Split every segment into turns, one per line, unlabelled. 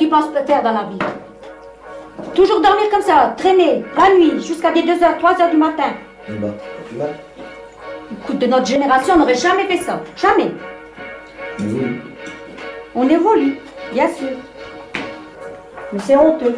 pense faire dans la vie. Toujours dormir comme ça, traîner, la nuit, jusqu'à des 2h, 3h du matin.
Bah, pas plus mal.
Écoute, de notre génération, on n'aurait jamais fait ça. Jamais. On évolue, bien sûr. Mais c'est honteux.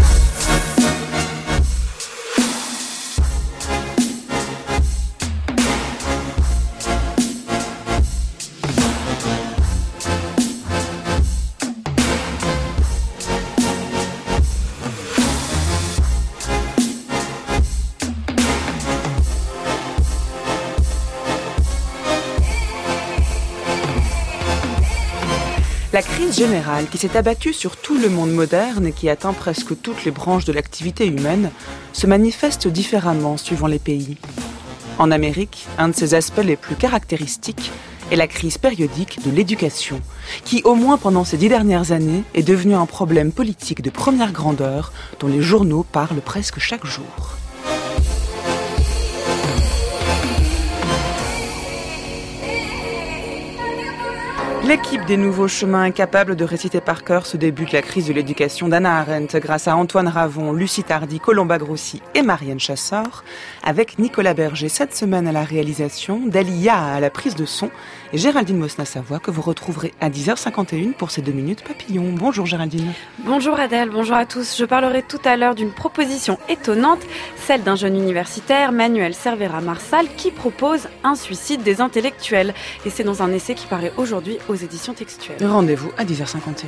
La crise générale qui s'est abattue sur tout le monde moderne et qui atteint presque toutes les branches de l'activité humaine se manifeste différemment suivant les pays. En Amérique, un de ses aspects les plus caractéristiques est la crise périodique de l'éducation, qui, au moins pendant ces 10 dernières années, est devenue un problème politique de première grandeur dont les journaux parlent presque chaque jour. L'équipe des Nouveaux Chemins est capable de réciter par cœur ce début de la crise de l'éducation d'Hannah Arendt grâce à Antoine Ravon, Lucie Tardy, Colomba Grossi et Marianne Chassor, avec Nicolas Berger cette semaine à la réalisation, Dalia à la prise de son et Géraldine Mosna-Savoie que vous retrouverez à 10h51 pour ces 2 minutes papillon. Bonjour Géraldine.
Bonjour Adèle, bonjour à tous. Je parlerai tout à l'heure d'une proposition étonnante, celle d'un jeune universitaire, Manuel Cervera-Marsal, qui propose un suicide des intellectuels. Et c'est dans un essai qui paraît aujourd'hui aux éditions textuelles.
Rendez-vous à 10h51.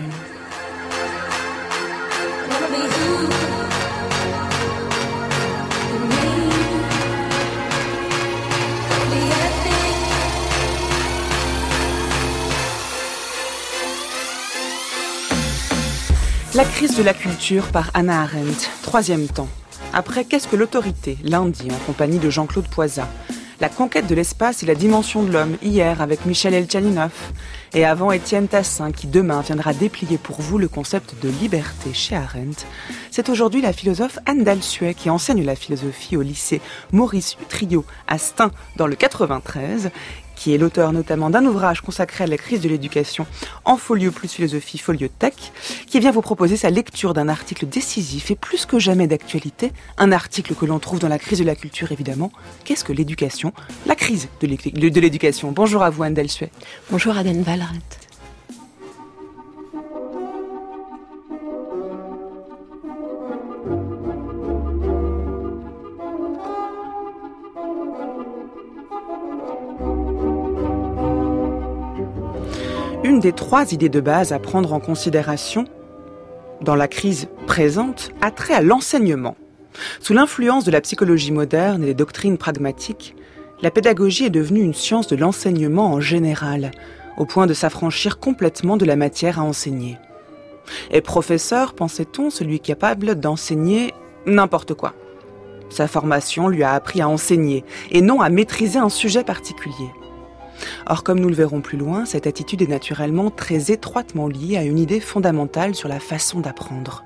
La crise de la culture par Hannah Arendt, 3e temps. Après Qu'est-ce que l'autorité, lundi en compagnie de Jean-Claude Poisat. La conquête de l'espace et la dimension de l'homme, hier avec Michel Elchaninov. Et avant Étienne Tassin, qui demain viendra déplier pour vous le concept de liberté chez Arendt. C'est aujourd'hui la philosophe Anne Dalsuet qui enseigne la philosophie au lycée Maurice Utrillo à Stein dans le 93, qui est l'auteur notamment d'un ouvrage consacré à la crise de l'éducation en folio plus philosophie, folio tech, qui vient vous proposer sa lecture d'un article décisif et plus que jamais d'actualité, un article que l'on trouve dans la crise de la culture évidemment. Qu'est-ce que l'éducation ? La crise de l'éducation. Bonjour à vous Anne Dalsuet.
Bonjour Aden Valrat.
Une des 3 idées de base à prendre en considération dans la crise présente a trait à l'enseignement. Sous l'influence de la psychologie moderne et des doctrines pragmatiques, la pédagogie est devenue une science de l'enseignement en général, au point de s'affranchir complètement de la matière à enseigner. Et professeur, pensait-on, celui capable d'enseigner n'importe quoi. Sa formation lui a appris à enseigner et non à maîtriser un sujet particulier. Or, comme nous le verrons plus loin, cette attitude est naturellement très étroitement liée à une idée fondamentale sur la façon d'apprendre.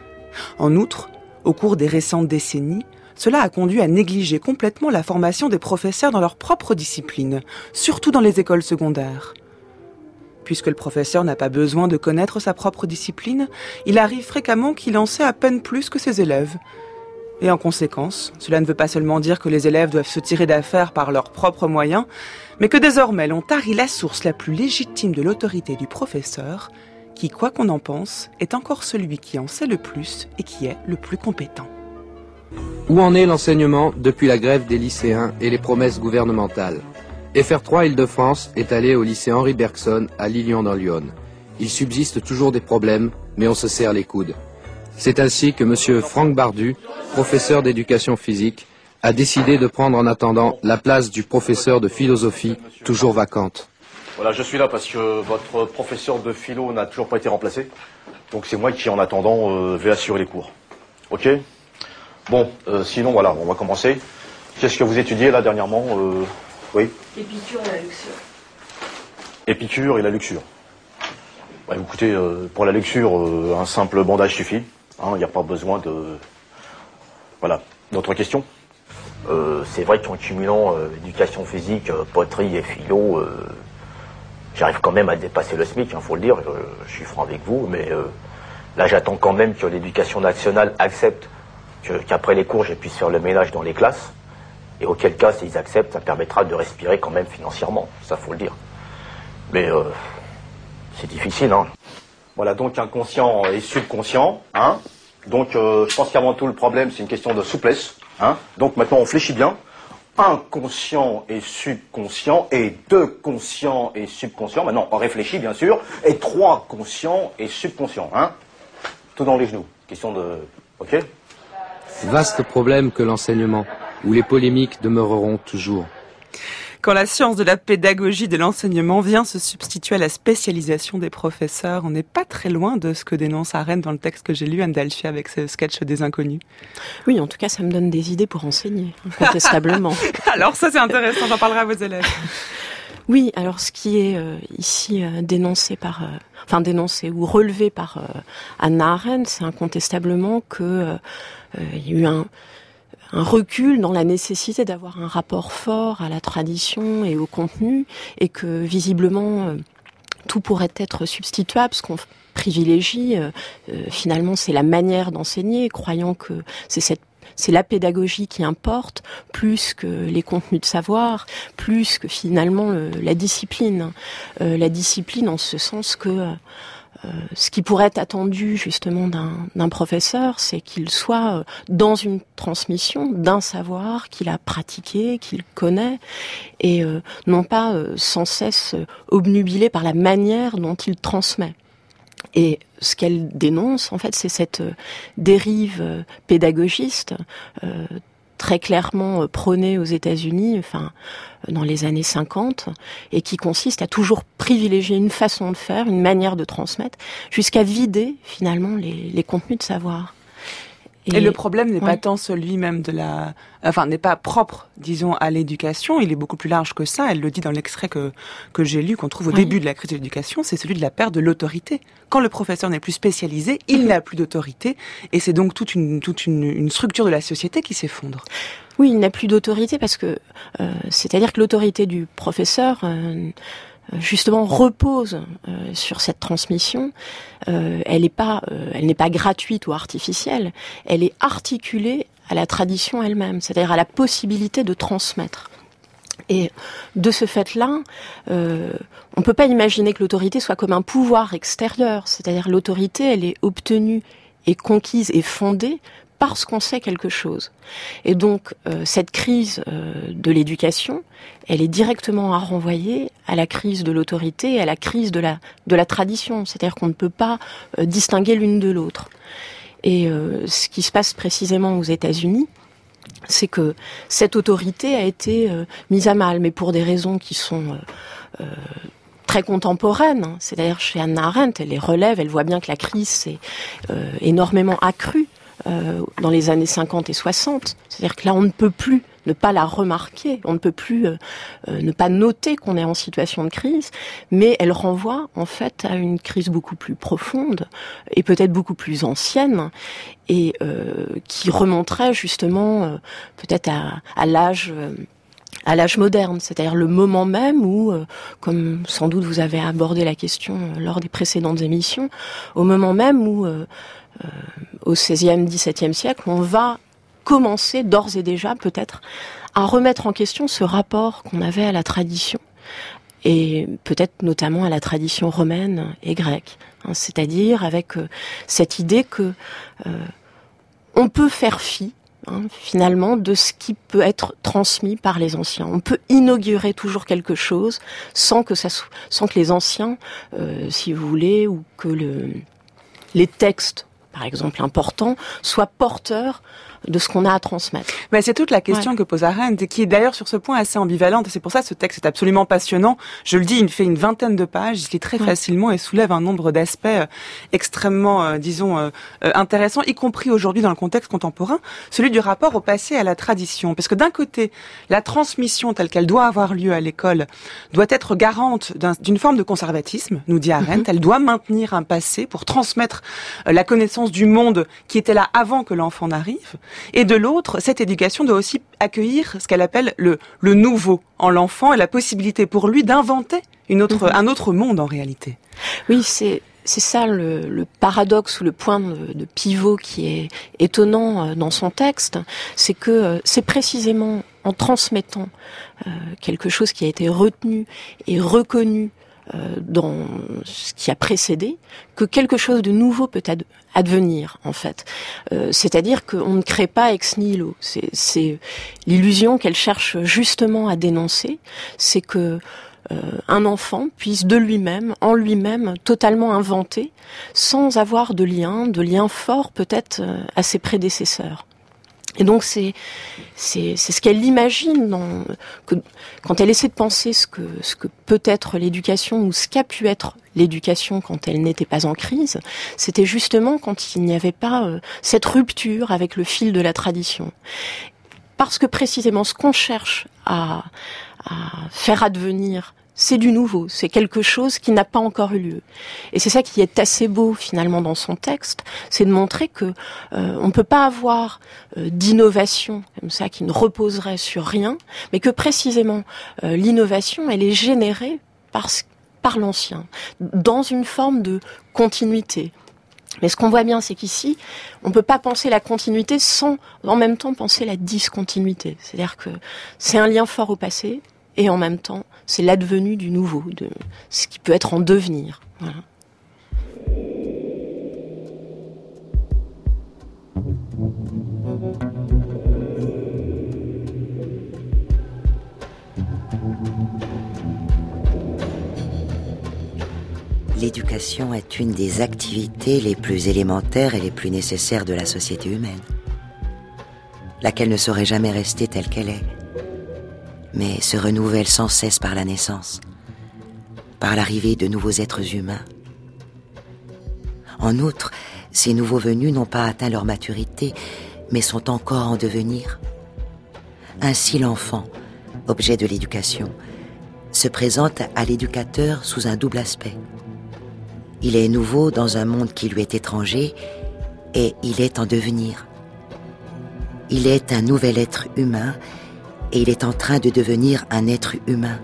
En outre, au cours des récentes décennies, cela a conduit à négliger complètement la formation des professeurs dans leur propre discipline, surtout dans les écoles secondaires. Puisque le professeur n'a pas besoin de connaître sa propre discipline, il arrive fréquemment qu'il en sait à peine plus que ses élèves. Et en conséquence, cela ne veut pas seulement dire que les élèves doivent se tirer d'affaire par leurs propres moyens, mais que désormais l'on tarit la source la plus légitime de l'autorité du professeur, qui, quoi qu'on en pense, est encore celui qui en sait le plus et qui est le plus compétent.
Où en est l'enseignement depuis la grève des lycéens et les promesses gouvernementales ? FR3 Île-de-France est allé au lycée Henri Bergson à Lilian dans l'Yonne. Il subsiste toujours des problèmes, mais on se serre les coudes. C'est ainsi que M. Franck Bardu, professeur d'éducation physique, a décidé de prendre en attendant la place du professeur de philosophie, toujours vacante.
Voilà, je suis là parce que votre professeur de philo n'a toujours pas été remplacé. Donc c'est moi qui, en attendant, vais assurer les cours. Ok ? Bon, sinon, voilà, on va commencer. Qu'est-ce que vous étudiez là dernièrement Oui ?
Épicure et la luxure.
Épicure et la luxure. Bah, écoutez, pour la luxure, un simple bandage suffit. Il n'y a pas besoin de... Voilà. D'autres questions ?
C'est vrai qu'en cumulant éducation physique, poterie et philo, j'arrive quand même à dépasser le SMIC, faut le dire, je suis franc avec vous, mais Là, j'attends quand même que l'éducation nationale accepte qu'après les cours, je puisse faire le ménage dans les classes. Et auquel cas, s'ils acceptent, ça permettra de respirer quand même financièrement. Ça, faut le dire. Mais c'est difficile, hein.
Voilà, donc inconscient et subconscient, hein. Donc, je pense qu'avant tout, le problème, c'est une question de souplesse, hein. Donc, maintenant, on fléchit bien. Inconscient et subconscient, et 2 conscients et subconscients. Maintenant, on réfléchit, bien sûr. Et 3 conscients et subconscients, hein. Tout dans les genoux. Question de... Ok ?
Vaste problème que l'enseignement, où les polémiques demeureront toujours.
Quand la science de la pédagogie de l'enseignement vient se substituer à la spécialisation des professeurs, on n'est pas très loin de ce que dénonce Arendt dans le texte que j'ai lu, Anne Dalfi, avec ce sketch des inconnus.
Oui, en tout cas, ça me donne des idées pour enseigner, incontestablement.
Alors ça, c'est intéressant, j'en parlerai à vos élèves.
Oui, alors ce qui est ici dénoncé ou relevé par Hannah Arendt, c'est incontestablement que il y a eu un recul dans la nécessité d'avoir un rapport fort à la tradition et au contenu, et que visiblement tout pourrait être substituable. Ce qu'on privilégie, finalement, c'est la manière d'enseigner, croyant que c'est la pédagogie qui importe, plus que les contenus de savoir, plus que finalement la discipline. La discipline en ce sens que ce qui pourrait être attendu justement d'un professeur, c'est qu'il soit dans une transmission d'un savoir qu'il a pratiqué, qu'il connaît, et non pas sans cesse obnubilé par la manière dont il transmet. Et ce qu'elle dénonce, en fait, c'est cette dérive pédagogiste très clairement prônée aux États-Unis, dans les années 50, et qui consiste à toujours privilégier une façon de faire, une manière de transmettre, jusqu'à vider finalement les contenus de savoir.
Et le problème n'est pas tant celui même n'est pas propre, disons, à l'éducation. Il est beaucoup plus large que ça. Elle le dit dans l'extrait que j'ai lu, qu'on trouve au début de la crise de l'éducation. C'est celui de la perte de l'autorité. Quand le professeur n'est plus spécialisé, il n'a plus d'autorité. Et c'est donc toute une structure de la société qui s'effondre.
Oui, il n'a plus d'autorité parce que, c'est-à-dire que l'autorité du professeur, justement, repose sur cette transmission. Elle n'est pas gratuite ou artificielle. Elle est articulée à la tradition elle-même, c'est-à-dire à la possibilité de transmettre. Et de ce fait-là, on peut pas imaginer que l'autorité soit comme un pouvoir extérieur. C'est-à-dire l'autorité, elle est obtenue et conquise et fondée parce qu'on sait quelque chose. Et donc, cette crise de l'éducation, elle est directement à renvoyer à la crise de l'autorité et à la crise de la tradition. C'est-à-dire qu'on ne peut pas distinguer l'une de l'autre. Et ce qui se passe précisément aux États-Unis, c'est que cette autorité a été mise à mal, mais pour des raisons qui sont très contemporaines. C'est-à-dire, chez Hannah Arendt, elle les relève, elle voit bien que la crise s'est énormément accrue dans les années 50 et 60. C'est-à-dire que là, on ne peut plus ne pas la remarquer, on ne peut plus ne pas noter qu'on est en situation de crise, mais elle renvoie en fait à une crise beaucoup plus profonde et peut-être beaucoup plus ancienne, et qui remonterait justement peut-être à l'âge moderne, c'est-à-dire le moment même où, comme sans doute vous avez abordé la question lors des précédentes émissions, au moment même où au XVIe, XVIIe siècle, on va commencer d'ores et déjà peut-être à remettre en question ce rapport qu'on avait à la tradition, et peut-être notamment à la tradition romaine et grecque, c'est-à-dire avec cette idée que on peut faire fi finalement de ce qui peut être transmis par les anciens. On peut inaugurer toujours quelque chose sans que les anciens, si vous voulez, ou que les textes, par exemple, importants, soient porteurs de ce qu'on a à transmettre.
Mais c'est toute la question que pose Arendt, et qui est d'ailleurs sur ce point assez ambivalente, et c'est pour ça que ce texte est absolument passionnant. Je le dis, il fait une vingtaine de pages, il se lit très facilement et soulève un nombre d'aspects extrêmement, intéressants, y compris aujourd'hui dans le contexte contemporain, celui du rapport au passé et à la tradition. Parce que d'un côté, la transmission telle qu'elle doit avoir lieu à l'école doit être garante d'une forme de conservatisme, nous dit Arendt. Elle doit maintenir un passé pour transmettre la connaissance du monde qui était là avant que l'enfant n'arrive. Et de l'autre, cette éducation doit aussi accueillir ce qu'elle appelle le nouveau en l'enfant et la possibilité pour lui d'inventer un autre monde en réalité.
Oui, c'est c'est ça le paradoxe ou le point de pivot qui est étonnant dans son texte, c'est que c'est précisément en transmettant quelque chose qui a été retenu et reconnu dans ce qui a précédé, que quelque chose de nouveau peut advenir, en fait. C'est-à-dire qu'on ne crée pas ex nihilo. C'est l'illusion qu'elle cherche justement à dénoncer, c'est que un enfant puisse de lui-même, en lui-même, totalement inventer, sans avoir de lien fort peut-être à ses prédécesseurs. Et donc c'est ce qu'elle imagine quand elle essaie de penser ce que peut être l'éducation ou ce qu'a pu être l'éducation quand elle n'était pas en crise, c'était justement quand il n'y avait pas cette rupture avec le fil de la tradition. Parce que précisément ce qu'on cherche à faire advenir, c'est du nouveau, c'est quelque chose qui n'a pas encore eu lieu. Et c'est ça qui est assez beau finalement dans son texte, c'est de montrer que on ne peut pas avoir d'innovation comme ça qui ne reposerait sur rien, mais que précisément l'innovation, elle est générée par l'ancien, dans une forme de continuité. Mais ce qu'on voit bien, c'est qu'ici, on ne peut pas penser la continuité sans en même temps penser la discontinuité. C'est-à-dire que c'est un lien fort au passé, et en même temps, c'est l'advenu du nouveau, de ce qui peut être en devenir. Voilà.
L'éducation est une des activités les plus élémentaires et les plus nécessaires de la société humaine, laquelle ne saurait jamais rester telle qu'elle est, mais se renouvelle sans cesse par la naissance, par l'arrivée de nouveaux êtres humains. En outre, ces nouveaux venus n'ont pas atteint leur maturité, mais sont encore en devenir. Ainsi l'enfant, objet de l'éducation, se présente à l'éducateur sous un double aspect. Il est nouveau dans un monde qui lui est étranger et il est en devenir. Il est un nouvel être humain et il est en train de devenir un être humain.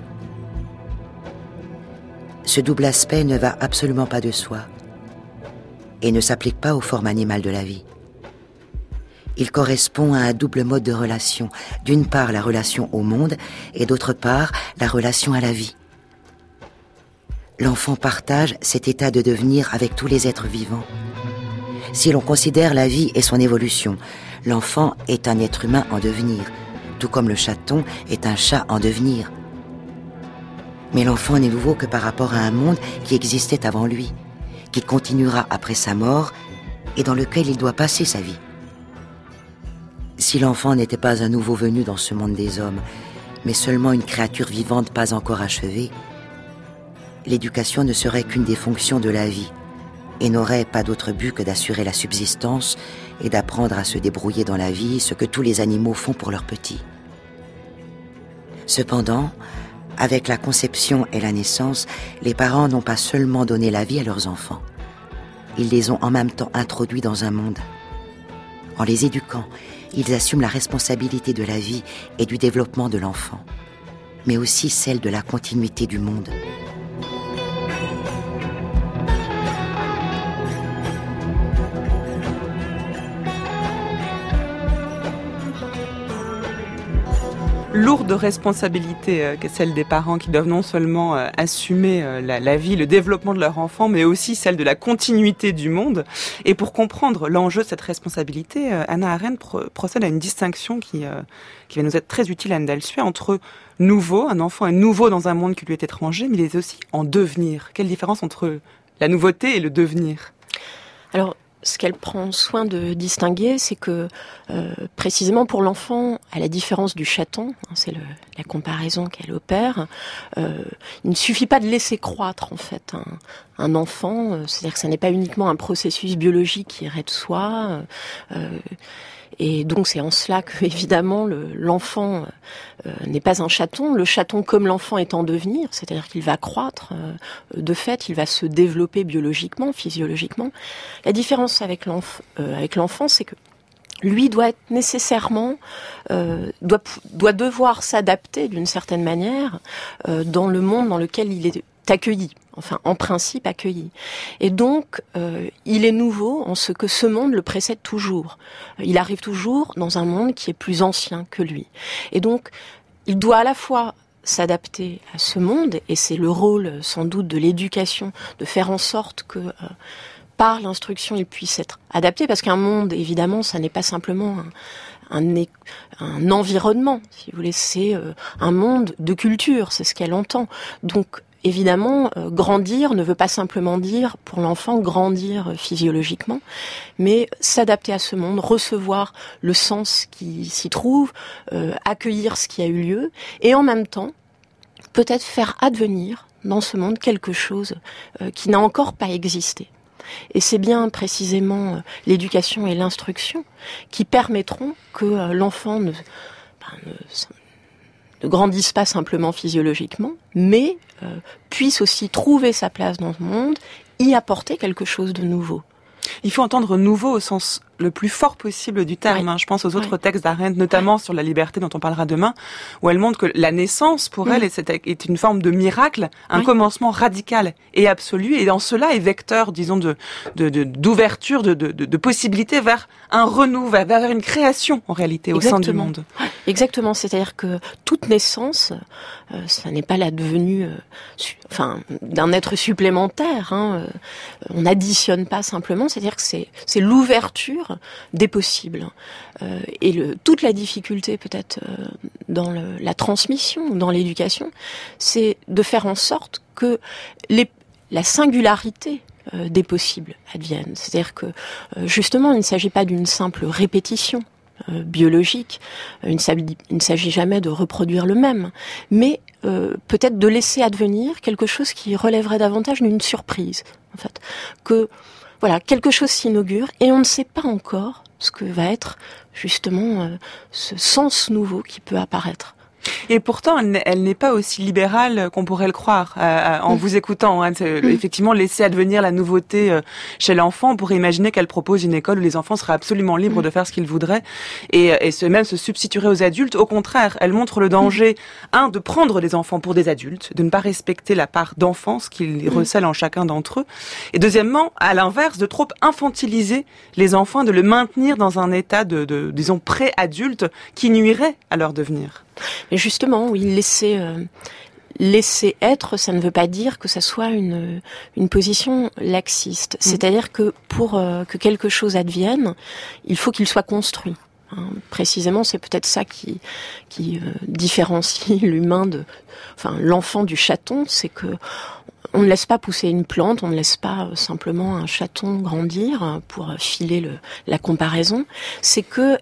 Ce double aspect ne va absolument pas de soi et ne s'applique pas aux formes animales de la vie. Il correspond à un double mode de relation. D'une part, la relation au monde et d'autre part, la relation à la vie. L'enfant partage cet état de devenir avec tous les êtres vivants. Si l'on considère la vie et son évolution, l'enfant est un être humain en devenir, tout comme le chaton est un chat en devenir. Mais l'enfant n'est nouveau que par rapport à un monde qui existait avant lui, qui continuera après sa mort et dans lequel il doit passer sa vie. Si l'enfant n'était pas un nouveau venu dans ce monde des hommes, mais seulement une créature vivante pas encore achevée, l'éducation ne serait qu'une des fonctions de la vie et n'aurait pas d'autre but que d'assurer la subsistance et d'apprendre à se débrouiller dans la vie, ce que tous les animaux font pour leurs petits. Cependant, avec la conception et la naissance, les parents n'ont pas seulement donné la vie à leurs enfants, ils les ont en même temps introduits dans un monde. En les éduquant, ils assument la responsabilité de la vie et du développement de l'enfant, mais aussi celle de la continuité du monde.
Lourde responsabilité qu'est celle des parents qui doivent non seulement assumer la vie, le développement de leur enfant, mais aussi celle de la continuité du monde. Et pour comprendre l'enjeu de cette responsabilité, Hannah Arendt procède à une distinction qui va nous être très utile, Anne Dalsuet, entre nouveau, un enfant est nouveau dans un monde qui lui est étranger, mais il est aussi en devenir. Quelle différence entre la nouveauté et le devenir ?
Alors, ce qu'elle prend soin de distinguer, c'est que précisément pour l'enfant, à la différence du chaton, c'est la comparaison qu'elle opère, il ne suffit pas de laisser croître en fait un enfant, c'est-à-dire que ça n'est pas uniquement un processus biologique qui irait de soi, et donc c'est en cela que évidemment l'enfant n'est pas un chaton. Le chaton comme l'enfant est en devenir, c'est-à-dire qu'il va croître. De fait, il va se développer biologiquement, physiologiquement. La différence avec l'enfant, c'est que lui doit être nécessairement doit devoir s'adapter d'une certaine manière dans le monde dans lequel il est accueilli. Enfin, en principe accueilli. Et donc, il est nouveau en ce que ce monde le précède toujours. Il arrive toujours dans un monde qui est plus ancien que lui. Et donc, il doit à la fois s'adapter à ce monde, et c'est le rôle sans doute de l'éducation, de faire en sorte que par l'instruction il puisse être adapté, parce qu'un monde, évidemment, ça n'est pas simplement un environnement, si vous voulez, c'est un monde de culture, c'est ce qu'elle entend. Donc, évidemment, grandir ne veut pas simplement dire, pour l'enfant, grandir physiologiquement, mais s'adapter à ce monde, recevoir le sens qui s'y trouve, accueillir ce qui a eu lieu, et en même temps, peut-être faire advenir dans ce monde quelque chose qui n'a encore pas existé. Et c'est bien précisément l'éducation et l'instruction qui permettront que l'enfant ne grandisse pas simplement physiologiquement, mais puisse aussi trouver sa place dans le monde, y apporter quelque chose de nouveau.
Il faut entendre nouveau au sens le plus fort possible du terme. Oui. Je pense aux autres textes d'Arendt, notamment sur la liberté dont on parlera demain, où elle montre que la naissance, pour elle, est une forme de miracle, un commencement radical et absolu, et en cela est vecteur, disons, d'ouverture, de possibilité vers un renouveau, vers une création, en réalité, au sein du monde.
Exactement, c'est-à-dire que toute naissance, ça n'est pas la devenue d'un être supplémentaire. On n'additionne pas simplement, c'est-à-dire que c'est l'ouverture des possibles. Et toute la difficulté peut-être dans la transmission, dans l'éducation, c'est de faire en sorte que la singularité des possibles advienne. C'est-à-dire que justement, il ne s'agit pas d'une simple répétition biologique, il ne s'agit jamais de reproduire le même, mais peut-être de laisser advenir quelque chose qui relèverait davantage d'une surprise, en fait, que voilà, quelque chose s'inaugure et on ne sait pas encore ce que va être justement ce sens nouveau qui peut apparaître.
Et pourtant, elle n'est pas aussi libérale qu'on pourrait le croire en vous écoutant. Effectivement, laisser advenir la nouveauté chez l'enfant, on pourrait imaginer qu'elle propose une école où les enfants seraient absolument libres de faire ce qu'ils voudraient et même se substitueraient aux adultes. Au contraire, elle montre le danger, de prendre les enfants pour des adultes, de ne pas respecter la part d'enfance qu'ils recèlent en chacun d'entre eux. Et deuxièmement, à l'inverse, de trop infantiliser les enfants, de le maintenir dans un état disons, pré-adulte qui nuirait à leur devenir.
Mais justement, oui, laisser être, ça ne veut pas dire que ça soit une position laxiste. C'est-à-dire que pour que quelque chose advienne, il faut qu'il soit construit. Précisément, c'est peut-être ça qui différencie l'humain l'enfant du chaton, c'est que on ne laisse pas pousser une plante, on ne laisse pas simplement un chaton grandir pour filer la comparaison. C'est que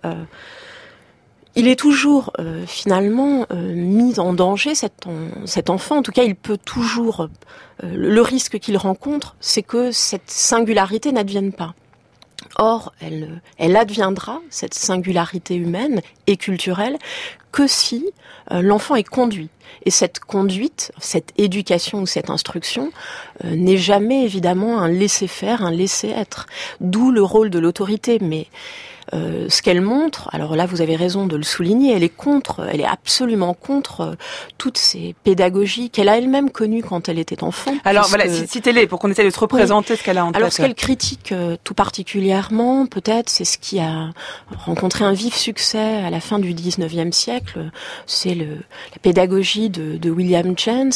il est toujours finalement mis en danger cet enfant. En tout cas, il peut toujours le risque qu'il rencontre, c'est que cette singularité n'advienne pas. Or, elle adviendra, cette singularité humaine et culturelle, que si l'enfant est conduit. Et cette conduite, cette éducation ou cette instruction n'est jamais évidemment un laisser-faire, un laisser-être. D'où le rôle de l'autorité. Mais ce qu'elle montre, alors là vous avez raison de le souligner, elle est absolument contre toutes ces pédagogies qu'elle a elle-même connues quand elle était enfant.
Alors voilà, citez-les pour qu'on essaie de se représenter ce qu'elle a en tête.
Alors ce qu'elle critique tout particulièrement, peut-être, c'est ce qui a rencontré un vif succès à la fin du 19e siècle, c'est la pédagogie de William James,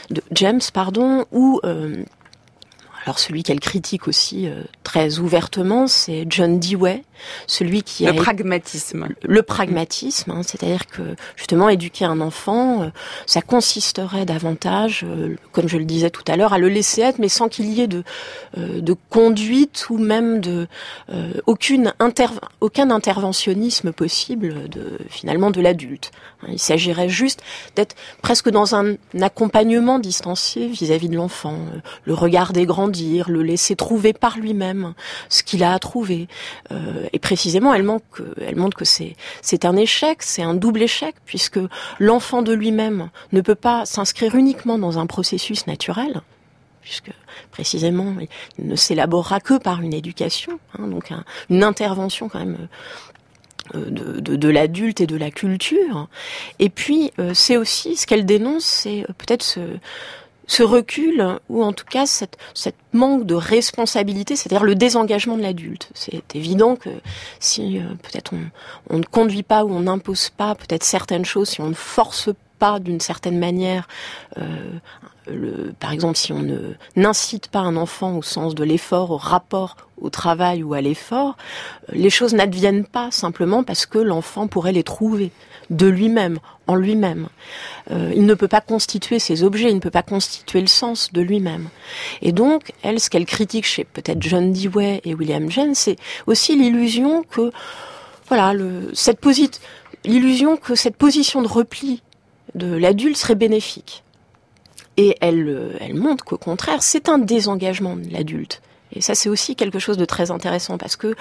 où alors celui qu'elle critique aussi très ouvertement, c'est John Dewey, celui qui
le pragmatisme.
Le pragmatisme, c'est-à-dire que justement éduquer un enfant, ça consisterait davantage, comme je le disais tout à l'heure, à le laisser être, mais sans qu'il y ait de conduite ou même aucun interventionnisme possible finalement de l'adulte. Il s'agirait juste d'être presque dans un accompagnement distancié vis-à-vis de l'enfant, le regarder grandir, le laisser trouver par lui-même ce qu'il a à trouver. Et précisément, elle montre que c'est un échec, c'est un double échec, puisque l'enfant de lui-même ne peut pas s'inscrire uniquement dans un processus naturel, puisque précisément, il ne s'élaborera que par une éducation, donc une intervention quand même de l'adulte et de la culture. Et puis, c'est aussi, ce qu'elle dénonce, c'est peut-être ce recul, ou en tout cas cette manque de responsabilité, c'est-à-dire le désengagement de l'adulte. C'est évident que si peut-être on ne conduit pas ou on n'impose pas peut-être certaines choses, si on ne force pas d'une certaine manière, par exemple si on n'incite pas un enfant au sens de l'effort, au rapport au travail ou à l'effort, les choses n'adviennent pas simplement parce que l'enfant pourrait les trouver de lui-même, en lui-même. Il ne peut pas constituer ces objets, il ne peut pas constituer le sens de lui-même. Et donc, ce qu'elle critique chez peut-être John Dewey et William James, c'est aussi l'illusion que, voilà, l'illusion que cette position de repli de l'adulte serait bénéfique. Et elle montre qu'au contraire, c'est un désengagement de l'adulte. Et ça, c'est aussi quelque chose de très intéressant parce que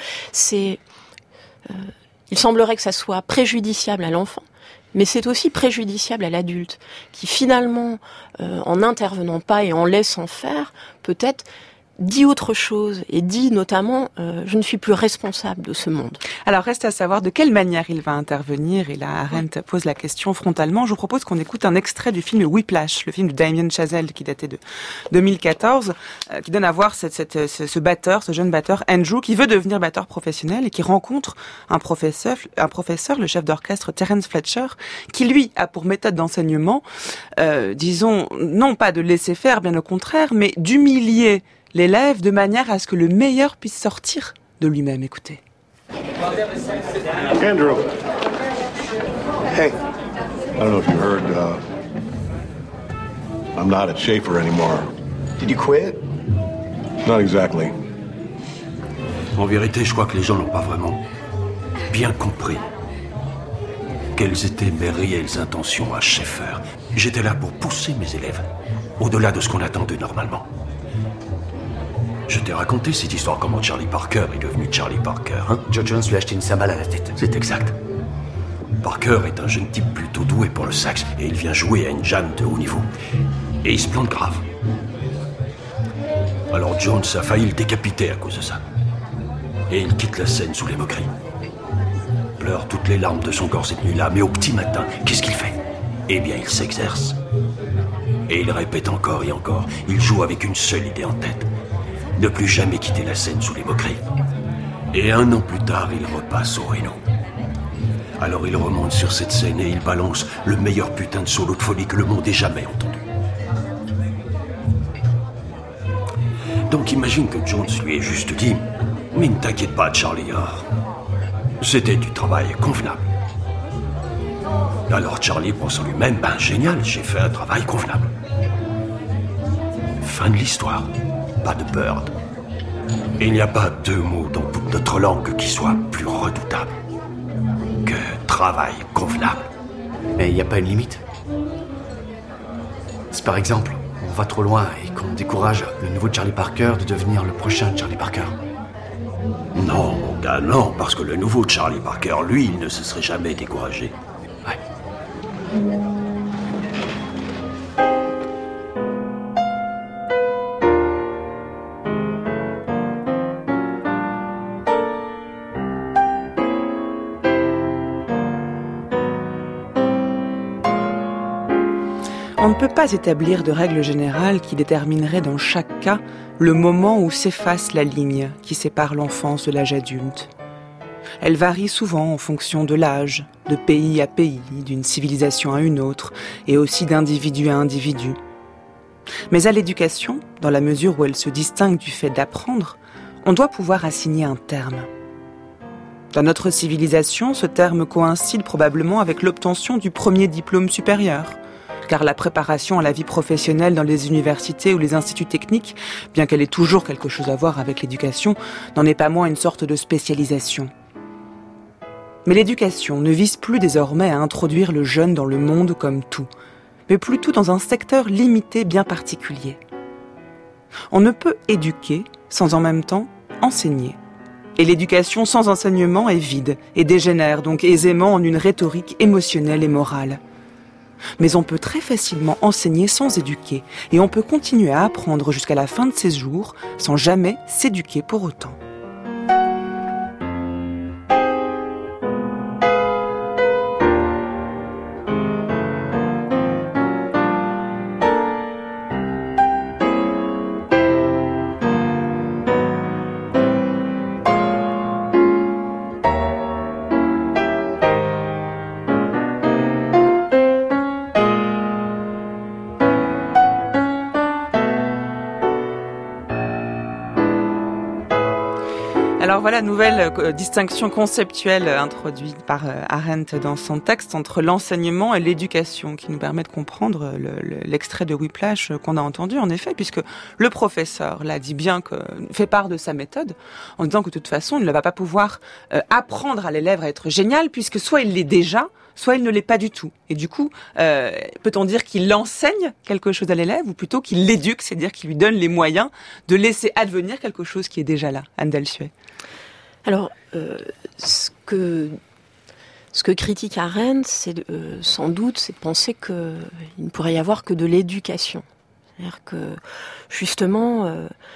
il semblerait que ça soit préjudiciable à l'enfant, mais c'est aussi préjudiciable à l'adulte, qui finalement, en n'intervenant pas et en laissant faire, peut-être dit autre chose et dit notamment je ne suis plus responsable de ce monde.
Alors reste à savoir de quelle manière il va intervenir, et là Arendt pose la question frontalement. Je vous propose qu'on écoute un extrait du film Whiplash, le film de Damien Chazelle qui datait de 2014, qui donne à voir ce jeune batteur Andrew, qui veut devenir batteur professionnel et qui rencontre un professeur, le chef d'orchestre Terence Fletcher, qui lui a pour méthode d'enseignement, disons, non pas de laisser faire, bien au contraire, mais d'humilier l'élève de manière à ce que le meilleur puisse sortir de lui-même. Écoutez.
Andrew. Hey. I don't know if you heard, I'm not at Schaefer anymore.
Did you quit?
Not exactly.
En vérité, je crois que les gens n'ont pas vraiment bien compris quelles étaient mes réelles intentions à Schaefer. J'étais là pour pousser mes élèves au-delà de ce qu'on attendait normalement. Je t'ai raconté cette histoire, comment Charlie Parker est devenu Charlie Parker, hein?
Joe Jones lui a acheté une cymbale à la tête.
C'est exact. Parker est un jeune type plutôt doué pour le sax, et il vient jouer à une jam de haut niveau. Et il se plante grave. Alors Jones a failli le décapiter à cause de ça. Et il quitte la scène sous les moqueries. Pleure toutes les larmes de son corps cette nuit-là, mais au petit matin, qu'est-ce qu'il fait? Eh bien, il s'exerce. Et il répète encore et encore. Il joue avec une seule idée en tête. Ne plus jamais quitter la scène sous les moqueries. Et 1 an plus tard, il repasse au Reno. Alors il remonte sur cette scène et il balance le meilleur putain de solo de folie que le monde ait jamais entendu. Donc imagine que Jones lui ait juste dit « Mais ne t'inquiète pas, Charlie, c'était du travail convenable. » Alors Charlie pense en lui-même « Ben génial, j'ai fait un travail convenable. » Fin de l'histoire. Pas de Bird. Et il n'y a pas 2 mots dans toute notre langue qui soient plus redoutables que travail convenable.
Mais il n'y a pas une limite? Si par exemple, on va trop loin et qu'on décourage le nouveau Charlie Parker de devenir le prochain Charlie Parker.
Non, mon gars, non, parce que le nouveau Charlie Parker, lui, il ne se serait jamais découragé.
Ouais.
On ne peut pas établir de règle générale qui déterminerait dans chaque cas le moment où s'efface la ligne qui sépare l'enfance de l'âge adulte. Elle varie souvent en fonction de l'âge, de pays à pays, d'une civilisation à une autre, et aussi d'individu à individu. Mais à l'éducation, dans la mesure où elle se distingue du fait d'apprendre, on doit pouvoir assigner un terme. Dans notre civilisation, ce terme coïncide probablement avec l'obtention du premier diplôme supérieur, car la préparation à la vie professionnelle dans les universités ou les instituts techniques, bien qu'elle ait toujours quelque chose à voir avec l'éducation, n'en est pas moins une sorte de spécialisation. Mais l'éducation ne vise plus désormais à introduire le jeune dans le monde comme tout, mais plutôt dans un secteur limité bien particulier. On ne peut éduquer sans en même temps enseigner. Et l'éducation sans enseignement est vide et dégénère donc aisément en une rhétorique émotionnelle et morale. Mais on peut très facilement enseigner sans éduquer, et on peut continuer à apprendre jusqu'à la fin de ses jours sans jamais s'éduquer pour autant. voilà, nouvelle distinction conceptuelle introduite par Arendt dans son texte entre l'enseignement et l'éducation, qui nous permet de comprendre l'extrait de Whiplash qu'on a entendu, en effet, puisque le professeur, là, dit bien fait part de sa méthode, en disant que de toute façon, il ne va pas pouvoir apprendre à l'élève à être génial, puisque soit il l'est déjà, soit il ne l'est pas du tout. Et du coup, peut-on dire qu'il enseigne quelque chose à l'élève, ou plutôt qu'il l'éduque, c'est-à-dire qu'il lui donne les moyens de laisser advenir quelque chose qui est déjà là. Anne Delsuet.
Alors, ce que critique Arendt, c'est sans doute, c'est de penser qu'il ne pourrait y avoir que de l'éducation. C'est-à-dire que, justement,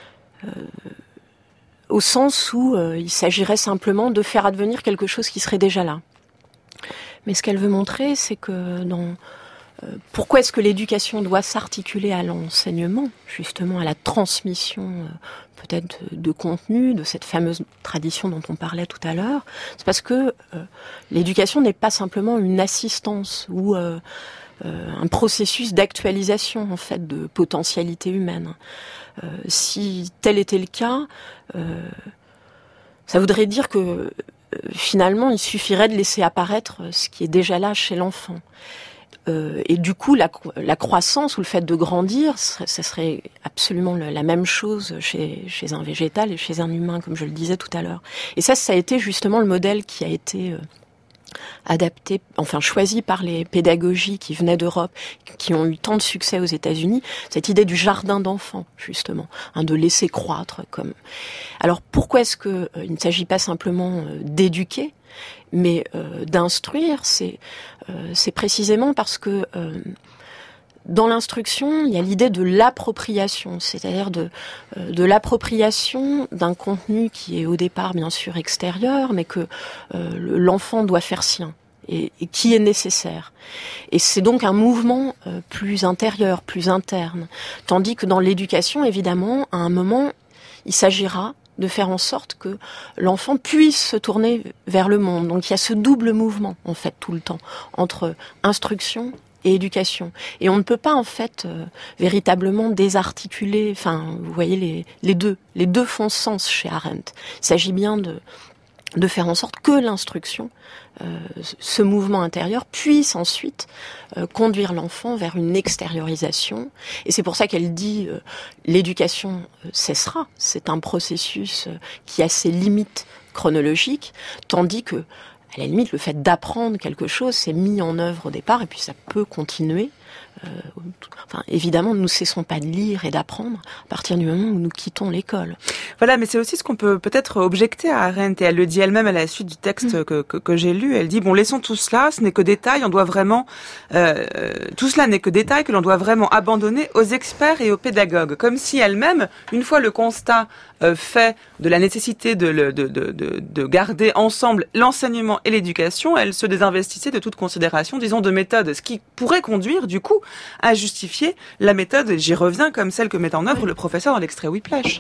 au sens où il s'agirait simplement de faire advenir quelque chose qui serait déjà là. Mais ce qu'elle veut montrer, c'est que pourquoi est-ce que l'éducation doit s'articuler à l'enseignement, justement à la transmission peut-être de contenu, de cette fameuse tradition dont on parlait tout à l'heure. C'est parce que l'éducation n'est pas simplement une assistance ou un processus d'actualisation en fait de potentialité humaine. Si tel était le cas, ça voudrait dire que finalement, il suffirait de laisser apparaître ce qui est déjà là chez l'enfant. Et du coup, la croissance ou le fait de grandir, ça serait absolument la même chose chez un végétal et chez un humain, comme je le disais tout à l'heure. Et ça a été justement le modèle qui a été adapté, enfin choisi par les pédagogies qui venaient d'Europe, qui ont eu tant de succès aux États-Unis, cette idée du jardin d'enfants, justement, de laisser croître. Alors pourquoi est-ce que il ne s'agit pas simplement d'éduquer, mais d'instruire? C'est précisément parce que dans l'instruction, il y a l'idée de l'appropriation, c'est-à-dire de l'appropriation d'un contenu qui est au départ bien sûr extérieur, mais que l'enfant doit faire sien et qui est nécessaire. Et c'est donc un mouvement plus intérieur, plus interne. Tandis que dans l'éducation, évidemment, à un moment, il s'agira de faire en sorte que l'enfant puisse se tourner vers le monde. Donc il y a ce double mouvement, en fait, tout le temps, entre instruction et éducation. Et on ne peut pas, en fait, véritablement désarticuler, enfin, vous voyez, les deux font sens chez Arendt. Il s'agit bien de faire en sorte que l'instruction, ce mouvement intérieur, puisse ensuite conduire l'enfant vers une extériorisation. Et c'est pour ça qu'elle dit l'éducation cessera. C'est un processus qui a ses limites chronologiques, tandis que, à la limite, le fait d'apprendre quelque chose, c'est mis en œuvre au départ, et puis ça peut continuer. Enfin, évidemment, nous ne cessons pas de lire et d'apprendre à partir du moment où nous quittons l'école.
Voilà, mais c'est aussi ce qu'on peut peut-être objecter à Arendt, et elle le dit elle-même à la suite du texte que j'ai lu. Elle dit, bon, laissons tout cela, ce n'est que détail, on doit vraiment... tout cela n'est que détail que l'on doit vraiment abandonner aux experts et aux pédagogues. Comme si elle-même, une fois le constat fait de la nécessité de garder ensemble l'enseignement et l'éducation, elle se désinvestissait de toute considération, disons, de méthode, ce qui pourrait conduire, du coup, à justifier la méthode, j'y reviens, comme celle que met en œuvre le professeur dans l'extrait Whiplash.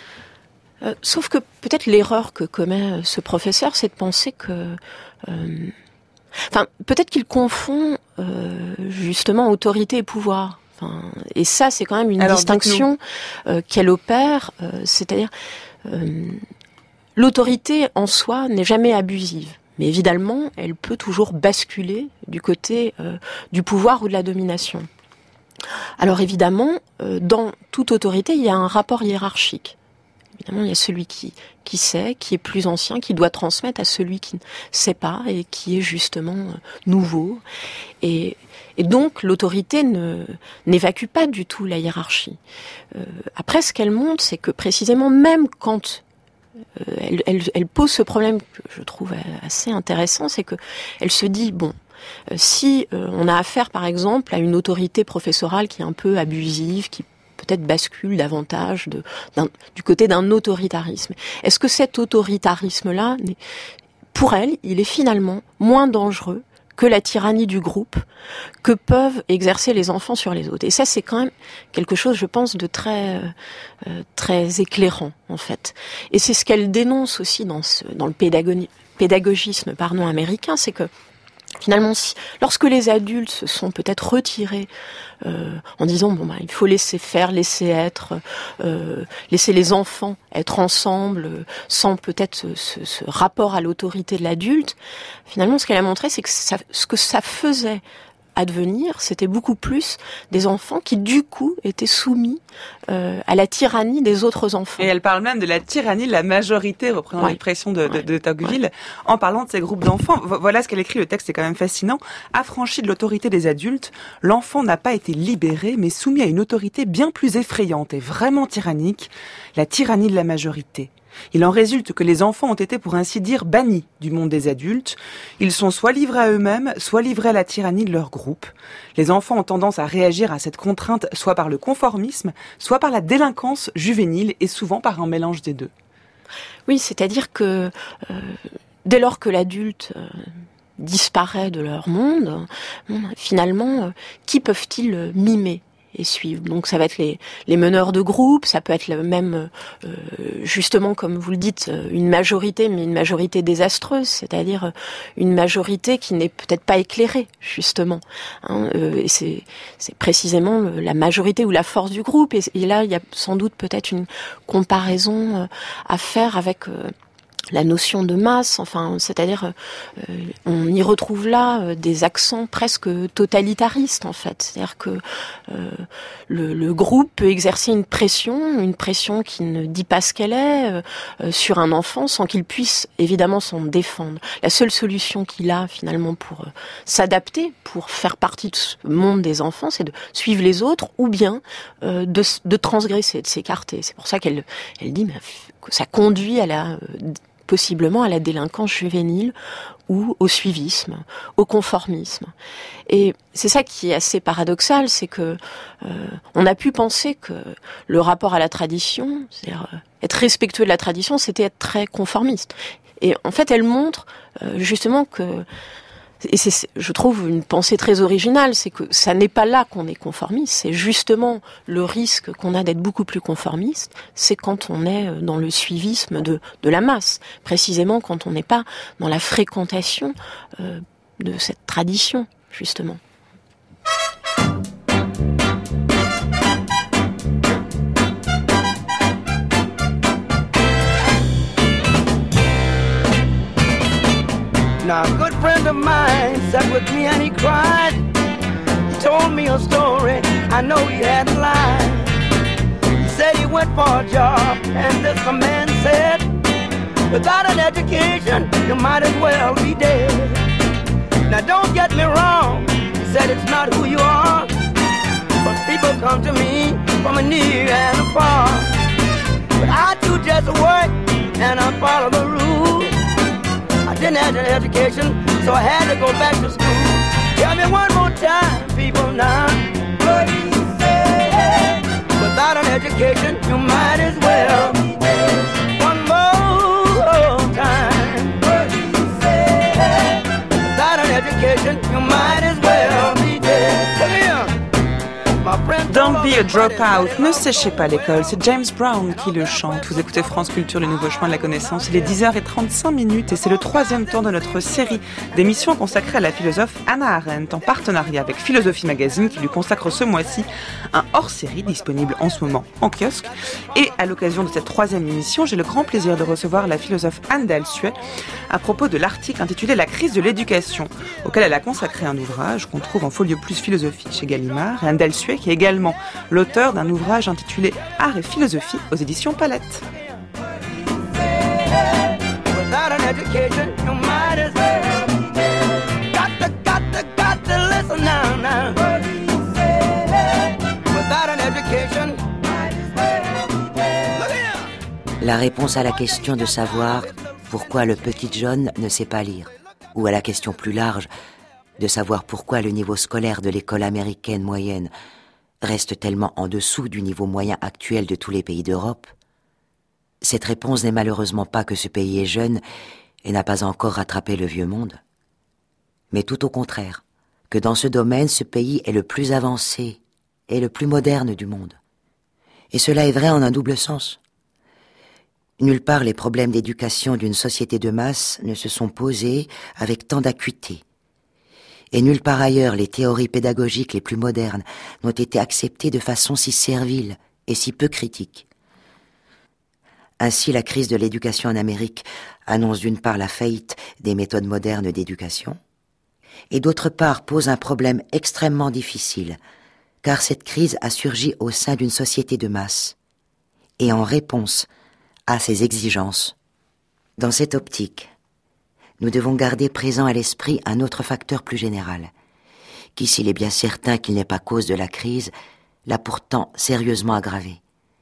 Sauf que peut-être l'erreur que commet ce professeur, c'est de penser que... peut-être qu'il confond justement autorité et pouvoir. Et ça, c'est quand même une distinction qu'elle opère, c'est-à-dire l'autorité en soi n'est jamais abusive. Mais évidemment, elle peut toujours basculer du côté du pouvoir ou de la domination. Alors évidemment, dans toute autorité, il y a un rapport hiérarchique. Évidemment, il y a celui qui sait, qui est plus ancien, qui doit transmettre à celui qui ne sait pas et qui est justement nouveau. Et donc, l'autorité n'évacue pas du tout la hiérarchie. Après, ce qu'elle montre, c'est que précisément, même quand elle pose ce problème que je trouve assez intéressant, c'est que elle se dit, bon, si on a affaire, par exemple, à une autorité professorale qui est un peu abusive, qui peut-être bascule davantage du côté d'un autoritarisme. Est-ce que cet autoritarisme-là, pour elle, il est finalement moins dangereux que la tyrannie du groupe que peuvent exercer les enfants sur les autres? Et ça, c'est quand même quelque chose, je pense, de très éclairant, en fait. Et c'est ce qu'elle dénonce aussi dans le pédagogisme américain, c'est que Finalement, lorsque les adultes se sont peut-être retirés en disant il faut laisser faire, laisser être, laisser les enfants être ensemble, sans peut-être ce rapport à l'autorité de l'adulte, finalement, ce qu'elle a montré, c'est que ce que ça faisait advenir, c'était beaucoup plus des enfants qui, du coup, étaient soumis à la tyrannie des autres enfants.
Et elle parle même de la tyrannie de la majorité, reprenant l'expression de Tocqueville, en parlant de ces groupes d'enfants. Voilà ce qu'elle écrit, le texte est quand même fascinant. Affranchi de l'autorité des adultes, l'enfant n'a pas été libéré, mais soumis à une autorité bien plus effrayante et vraiment tyrannique, la tyrannie de la majorité. Il en résulte que les enfants ont été, pour ainsi dire, bannis du monde des adultes. Ils sont soit livrés à eux-mêmes, soit livrés à la tyrannie de leur groupe. Les enfants ont tendance à réagir à cette contrainte soit par le conformisme, soit par la délinquance juvénile et souvent par un mélange des deux.
Oui, c'est-à-dire que dès lors que l'adulte disparaît de leur monde, finalement, qui peuvent-ils mimer et suivre? Donc ça va être les meneurs de groupe, ça peut être même justement, comme vous le dites, une majorité, mais une majorité désastreuse, c'est-à-dire une majorité qui n'est peut-être pas éclairée, justement. Et c'est précisément la majorité ou la force du groupe. Et là, il y a sans doute peut-être une comparaison à faire avec la notion de masse, c'est-à-dire on y retrouve là des accents presque totalitaristes en fait, c'est-à-dire que le groupe peut exercer une pression qui ne dit pas ce qu'elle est sur un enfant sans qu'il puisse évidemment s'en défendre. La seule solution qu'il a finalement pour s'adapter, pour faire partie de ce monde des enfants, c'est de suivre les autres ou bien de transgresser, de s'écarter. C'est pour ça qu'elle dit que ça conduit à possiblement à la délinquance juvénile ou au suivisme, au conformisme. Et c'est ça qui est assez paradoxal, c'est que on a pu penser que le rapport à la tradition, c'est-à-dire être respectueux de la tradition, c'était être très conformiste. Et en fait, elle montre justement que, et c'est, je trouve, une pensée très originale, c'est que ça n'est pas là qu'on est conformiste, c'est justement le risque qu'on a d'être beaucoup plus conformiste, c'est quand on est dans le suivisme de la masse, précisément quand on n'est pas dans la fréquentation de cette tradition, justement.
Now a good friend of mine sat with me and he cried. He told me a story, I know he hadn't lied. He said he went for a job and this a man said, without an education, you might as well be dead. Now don't get me wrong, he said it's not who you are, but people come to me from a near and a far. But I do just work and I follow the rules. I didn't have an education, so I had to go back to school. Tell me one more time, people now, what he said. Without an education, you might as well be dead. One more time, what he said. Without an education, you might as well be dead. Look here.
Don't be a dropout, ne séchez pas l'école, c'est James Brown qui le chante. Vous écoutez France Culture, le nouveau chemin de la connaissance. Il est 10h35 et c'est le 3e temps de notre série d'émissions consacrée à la philosophe Hannah Arendt, en partenariat avec Philosophie Magazine, qui lui consacre ce mois-ci un hors-série disponible en ce moment en kiosque. Et à l'occasion de cette 3e émission, j'ai le grand plaisir de recevoir la philosophe Anne Dalsuet à propos de l'article intitulé La crise de l'éducation, auquel elle a consacré un ouvrage qu'on trouve en folio plus philosophie chez Gallimard. Et Anne Dalsuet qui est également l'auteur d'un ouvrage intitulé Art et philosophie aux éditions Palette.
La réponse à la question de savoir pourquoi le petit John ne sait pas lire, ou à la question plus large de savoir pourquoi le niveau scolaire de l'école américaine moyenne reste tellement en dessous du niveau moyen actuel de tous les pays d'Europe, cette réponse n'est malheureusement pas que ce pays est jeune et n'a pas encore rattrapé le vieux monde, mais tout au contraire, que dans ce domaine, ce pays est le plus avancé et le plus moderne du monde. Et cela est vrai en un double sens. Nulle part les problèmes d'éducation d'une société de masse ne se sont posés avec tant d'acuité. Et nulle part ailleurs les théories pédagogiques les plus modernes n'ont été acceptées de façon si servile et si peu critique. Ainsi, la crise de l'éducation en Amérique annonce d'une part la faillite des méthodes modernes d'éducation, et d'autre part pose un problème extrêmement difficile, car cette crise a surgi au sein d'une société de masse, et en réponse à ces exigences. Dans cette optique, nous devons garder présent à l'esprit un autre facteur plus général, qui, s'il est bien certain qu'il n'est pas cause de la crise, l'a pourtant sérieusement aggravé.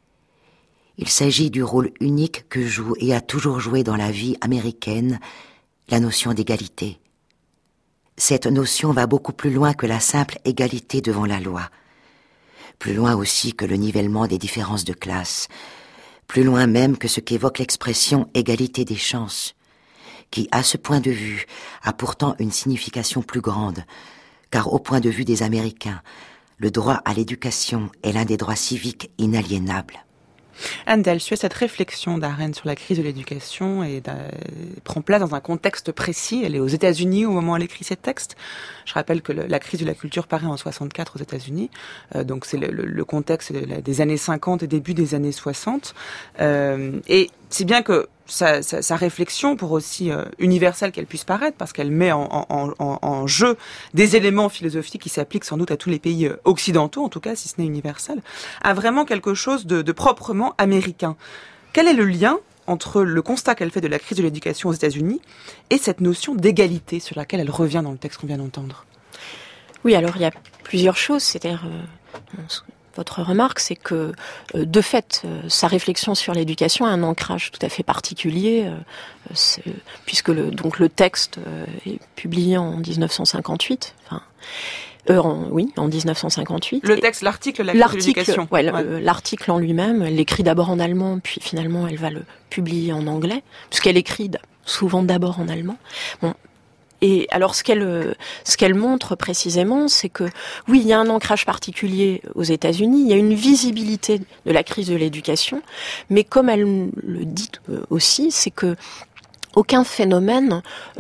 Il s'agit du rôle unique que joue et a toujours joué dans la vie américaine la notion d'égalité. Cette notion va beaucoup plus loin que la simple égalité devant la loi, plus loin aussi que le nivellement des différences de classe, plus loin même que ce qu'évoque l'expression égalité des chances, qui, à ce point de vue, a pourtant une signification plus grande, car au point de vue des Américains, le droit à l'éducation est l'un des droits civiques inaliénables.
Anne Delsuet, cette réflexion d'Arendt sur la crise de l'éducation prend place dans un contexte précis. Elle est aux États-Unis au moment où elle écrit ces textes. Je rappelle que la crise de la culture paraît en 64 aux États-Unis. Donc c'est le contexte des années 50 et début des années 60. Et c'est bien que sa réflexion, pour aussi universelle qu'elle puisse paraître, parce qu'elle met en jeu des éléments philosophiques qui s'appliquent sans doute à tous les pays occidentaux, en tout cas, si ce n'est universel, a vraiment quelque chose de proprement américain. Quel est le lien entre le constat qu'elle fait de la crise de l'éducation aux États-Unis et cette notion d'égalité sur laquelle elle revient dans le texte qu'on vient d'entendre?
Oui, alors il y a plusieurs choses, c'est-à-dire... Votre remarque, c'est que, de fait, sa réflexion sur l'éducation a un ancrage tout à fait particulier, puisque le texte est publié en 1958. En 1958.
Le texte, l'article, la crise de l'éducation.
L'article en lui-même, elle l'écrit d'abord en allemand, puis finalement elle va le publier en anglais, puisqu'elle écrit souvent d'abord en allemand. Bon. Et alors, ce qu'elle montre précisément, c'est que, oui, il y a un ancrage particulier aux États-Unis, il y a une visibilité de la crise de l'éducation, mais comme elle le dit aussi, c'est que aucun phénomène,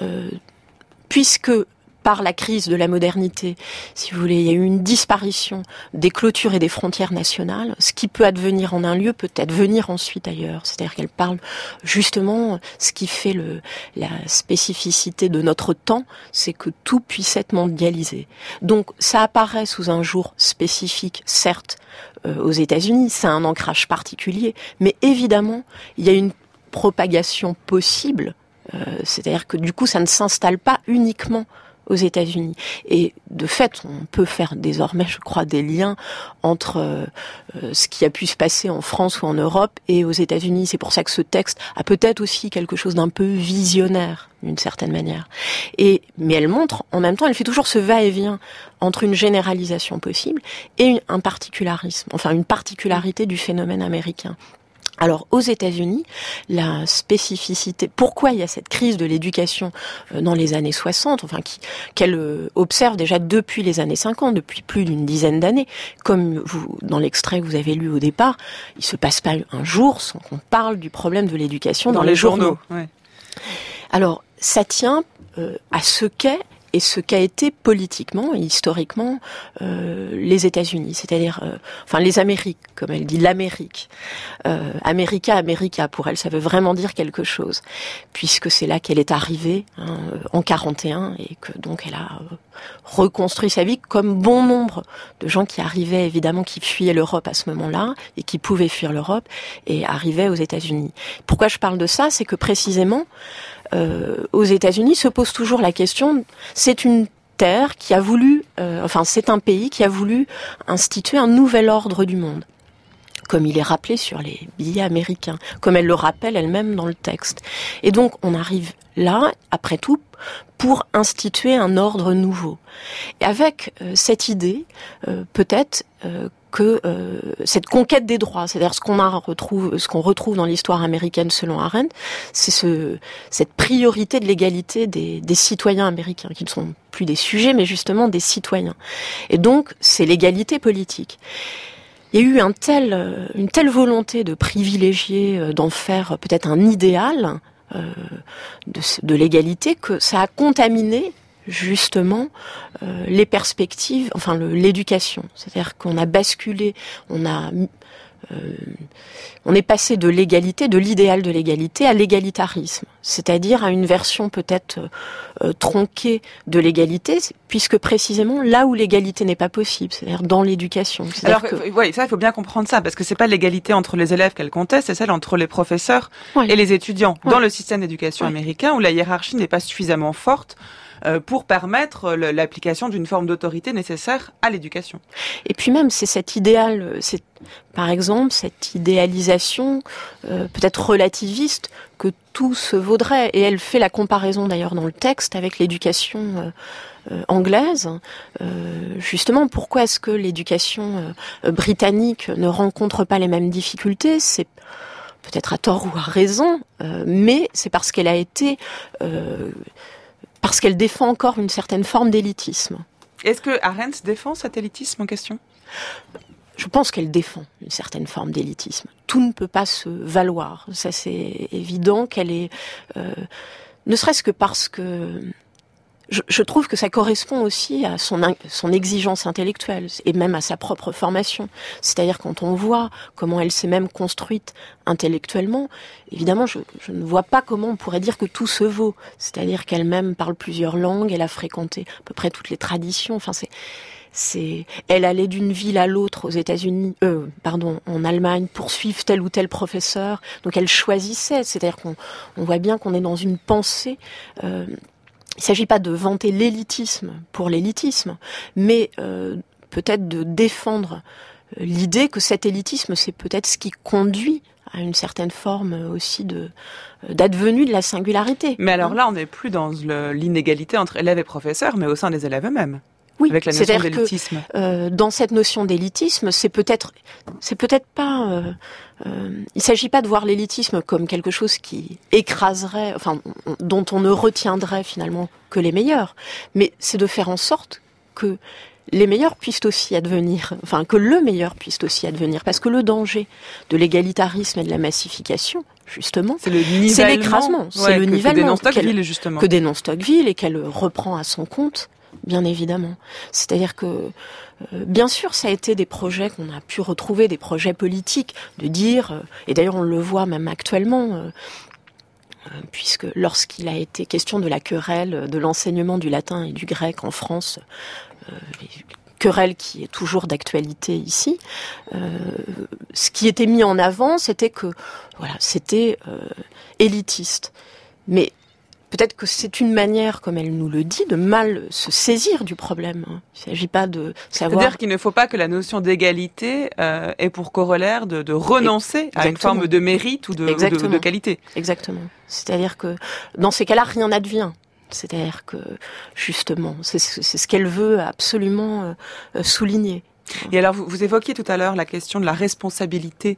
puisque par la crise de la modernité, si vous voulez, il y a eu une disparition des clôtures et des frontières nationales. Ce qui peut advenir en un lieu peut advenir ensuite ailleurs. C'est-à-dire qu'elle parle justement, ce qui fait la spécificité de notre temps, c'est que tout puisse être mondialisé. Donc ça apparaît sous un jour spécifique, certes, aux États-Unis, c'est un ancrage particulier, mais évidemment, il y a une propagation possible, c'est-à-dire que du coup, ça ne s'installe pas uniquement aux États-Unis. Et de fait, on peut faire désormais, je crois, des liens entre ce qui a pu se passer en France ou en Europe et aux États-Unis. C'est pour ça que ce texte a peut-être aussi quelque chose d'un peu visionnaire, d'une certaine manière. Mais elle montre, en même temps, elle fait toujours ce va-et-vient entre une généralisation possible et un particularisme, enfin une particularité du phénomène américain. Alors, aux États-Unis, la spécificité, pourquoi il y a cette crise de l'éducation dans les années 60, enfin, qu'elle observe déjà depuis les années 50, depuis plus d'une dizaine d'années, comme dans l'extrait que vous avez lu au départ, il se passe pas un jour sans qu'on parle du problème de l'éducation dans les journaux. Ouais. Alors, ça tient à ce qu'est et ce qu'a été politiquement et historiquement les États-Unis, c'est-à-dire les Amériques, comme elle dit, l'Amérique. America, pour elle, ça veut vraiment dire quelque chose, puisque c'est là qu'elle est arrivée en 41 et que donc elle a reconstruit sa vie comme bon nombre de gens qui arrivaient, évidemment, qui fuyaient l'Europe à ce moment-là et qui pouvaient fuir l'Europe et arrivaient aux États-Unis. Pourquoi je parle de ça? C'est que précisément, aux États-Unis se pose toujours la question, c'est une terre qui a voulu, c'est un pays qui a voulu instituer un nouvel ordre du monde, comme il est rappelé sur les billets américains, comme elle le rappelle elle-même dans le texte. Et donc on arrive là, après tout, pour instituer un ordre nouveau. Et avec cette idée, peut-être que cette conquête des droits, c'est-à-dire ce qu'on retrouve dans l'histoire américaine selon Arendt, c'est cette priorité de l'égalité des citoyens américains, qui ne sont plus des sujets, mais justement des citoyens. Et donc, c'est l'égalité politique. Il y a eu une telle volonté de privilégier, d'en faire peut-être un idéal de l'égalité, que ça a contaminé justement les perspectives, enfin l'éducation. C'est-à-dire qu'on a basculé, on est passé de l'égalité, de l'idéal de l'égalité à l'égalitarisme, c'est-à-dire à une version peut-être tronquée de l'égalité, puisque précisément là où l'égalité n'est pas possible, c'est-à-dire dans l'éducation.
Alors, oui, ça, il faut bien comprendre ça, parce que c'est pas l'égalité entre les élèves qu'elle conteste, c'est celle entre les professeurs et les étudiants. Dans le système d'éducation américain, où la hiérarchie n'est pas suffisamment forte pour permettre l'application d'une forme d'autorité nécessaire à l'éducation.
Et puis même, c'est cet idéal, par exemple, cette idéalisation peut-être relativiste que tout se vaudrait. Et elle fait la comparaison d'ailleurs dans le texte avec l'éducation anglaise. Justement, pourquoi est-ce que l'éducation britannique ne rencontre pas les mêmes difficultés ? C'est peut-être à tort ou à raison, mais c'est parce qu'elle a été... parce qu'elle défend encore une certaine forme d'élitisme.
Est-ce que Arendt défend cet élitisme en question ?
Je pense qu'elle défend une certaine forme d'élitisme. Tout ne peut pas se valoir. Ça, c'est évident qu'elle est... ne serait-ce que parce que... Je trouve que ça correspond aussi à son exigence intellectuelle et même à sa propre formation. C'est-à-dire quand on voit comment elle s'est même construite intellectuellement, évidemment, je ne vois pas comment on pourrait dire que tout se vaut. C'est-à-dire qu'elle-même parle plusieurs langues, elle a fréquenté à peu près toutes les traditions. Enfin, elle allait d'une ville à l'autre aux États-Unis, en Allemagne, pour suivre tel ou tel professeur. Donc elle choisissait. C'est-à-dire qu'on voit bien qu'on est dans une pensée. Il ne s'agit pas de vanter l'élitisme pour l'élitisme, mais peut-être de défendre l'idée que cet élitisme, c'est peut-être ce qui conduit à une certaine forme aussi d'advenue de la singularité.
Mais alors là, on n'est plus dans l'inégalité entre élèves et professeurs, mais au sein des élèves eux-mêmes.
Oui,
avec la notion d'élitisme.
Dans cette notion d'élitisme, c'est peut-être pas. Il s'agit pas de voir l'élitisme comme quelque chose qui écraserait, enfin, dont on ne retiendrait finalement que les meilleurs, mais c'est de faire en sorte que les meilleurs puissent aussi advenir, enfin que le meilleur puisse aussi advenir, parce que le danger de l'égalitarisme et de la massification, justement, c'est l'écrasement, c'est le nivellement que dénonce Tocqueville et qu'elle reprend à son compte. Bien évidemment. C'est-à-dire que, bien sûr, ça a été des projets qu'on a pu retrouver, des projets politiques, de dire, et d'ailleurs on le voit même actuellement, puisque lorsqu'il a été question de la querelle de l'enseignement du latin et du grec en France, querelle qui est toujours d'actualité ici, ce qui était mis en avant, c'était que, voilà, c'était élitiste. Mais peut-être que c'est une manière, comme elle nous le dit, de mal se saisir du problème. Il ne s'agit pas de savoir...
C'est-à-dire qu'il ne faut pas que la notion d'égalité ait pour corollaire de renoncer à une forme de mérite ou de qualité.
Exactement. C'est-à-dire que dans ces cas-là, rien n'advient. C'est-à-dire que, justement, c'est ce qu'elle veut absolument souligner.
Et alors, vous évoquiez tout à l'heure la question de la responsabilité